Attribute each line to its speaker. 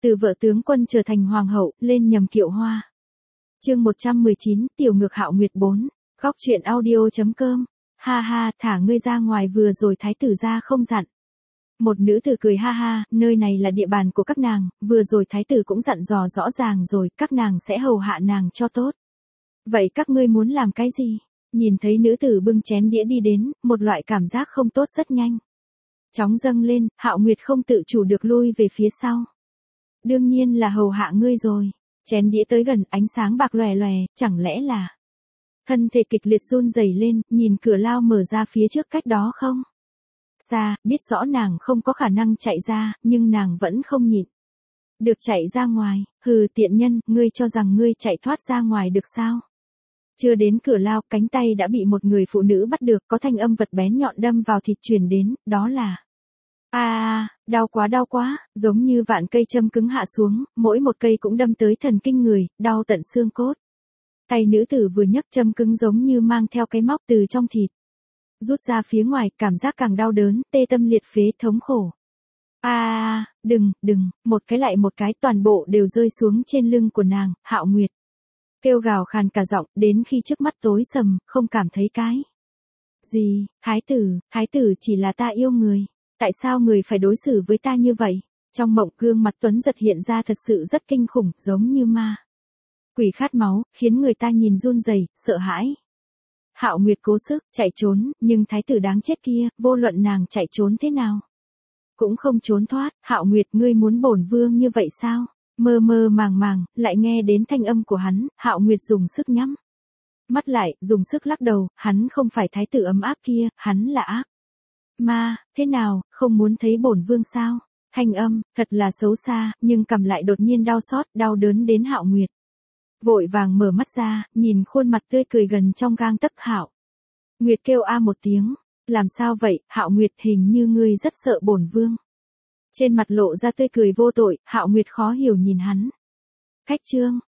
Speaker 1: Từ vợ tướng quân trở thành hoàng hậu, lên nhầm kiệu hoa. Chương 119, Tiểu ngược Hạo Nguyệt 4. Góc truyện audio.com. Ha ha, thả ngươi ra ngoài, vừa rồi thái tử ra không dặn. Một nữ tử cười ha ha, nơi này là địa bàn của các nàng, vừa rồi thái tử cũng dặn dò rõ ràng rồi, các nàng sẽ hầu hạ nàng cho tốt. Vậy các ngươi muốn làm cái gì? Nhìn thấy nữ tử bưng chén đĩa đi đến, một loại cảm giác không tốt rất nhanh chóng dâng lên, Hạo Nguyệt không tự chủ được lui về phía sau. Đương nhiên là hầu hạ ngươi rồi. Chén đĩa tới gần, ánh sáng bạc lòe lòe, chẳng lẽ là... Thân thể kịch liệt run rẩy lên, nhìn cửa lao mở ra phía trước cách đó không xa, biết rõ nàng không có khả năng chạy ra, nhưng nàng vẫn không nhịn được chạy ra ngoài. Hừ, tiện nhân, ngươi cho rằng ngươi chạy thoát ra ngoài được sao? Chưa đến cửa lao, cánh tay đã bị một người phụ nữ bắt được, có thanh âm vật bén nhọn đâm vào thịt truyền đến, đó là... đau quá, giống như vạn cây châm cứng hạ xuống, mỗi một cây cũng đâm tới thần kinh người, đau tận xương cốt. Tay nữ tử vừa nhấc, châm cứng giống như mang theo cái móc từ trong thịt rút ra phía ngoài, cảm giác càng đau đớn, tê tâm liệt phế, thống khổ. Đừng, một cái lại một cái, toàn bộ đều rơi xuống trên lưng của nàng. Hạo Nguyệt kêu gào khàn cả giọng, đến khi trước mắt tối sầm, không cảm thấy cái gì. Thái tử chỉ là ta yêu người. Tại sao người phải đối xử với ta như vậy? Trong mộng, gương mặt Tuấn Giật hiện ra thật sự rất kinh khủng, giống như ma quỷ khát máu, khiến người ta nhìn run rẩy, sợ hãi. Hạo Nguyệt cố sức chạy trốn, nhưng thái tử đáng chết kia, vô luận nàng chạy trốn thế nào cũng không trốn thoát. Hạo Nguyệt, ngươi muốn bổn vương như vậy sao? Mơ màng, lại nghe đến thanh âm của hắn. Hạo Nguyệt dùng sức nhắm mắt lại, dùng sức lắc đầu, hắn không phải thái tử ấm áp kia, hắn là ác ma. Thế nào, không muốn thấy bổn vương sao? Thanh âm thật là xấu xa, nhưng cầm lại đột nhiên đau xót, đau đớn đến Hạo Nguyệt vội vàng mở mắt ra, nhìn khuôn mặt tươi cười gần trong gang tấc. Hạo Nguyệt kêu một tiếng. Làm sao vậy? Hạo Nguyệt, hình như ngươi rất sợ bổn vương. Trên mặt lộ ra tươi cười vô tội. Hạo Nguyệt khó hiểu nhìn hắn. Khách trương,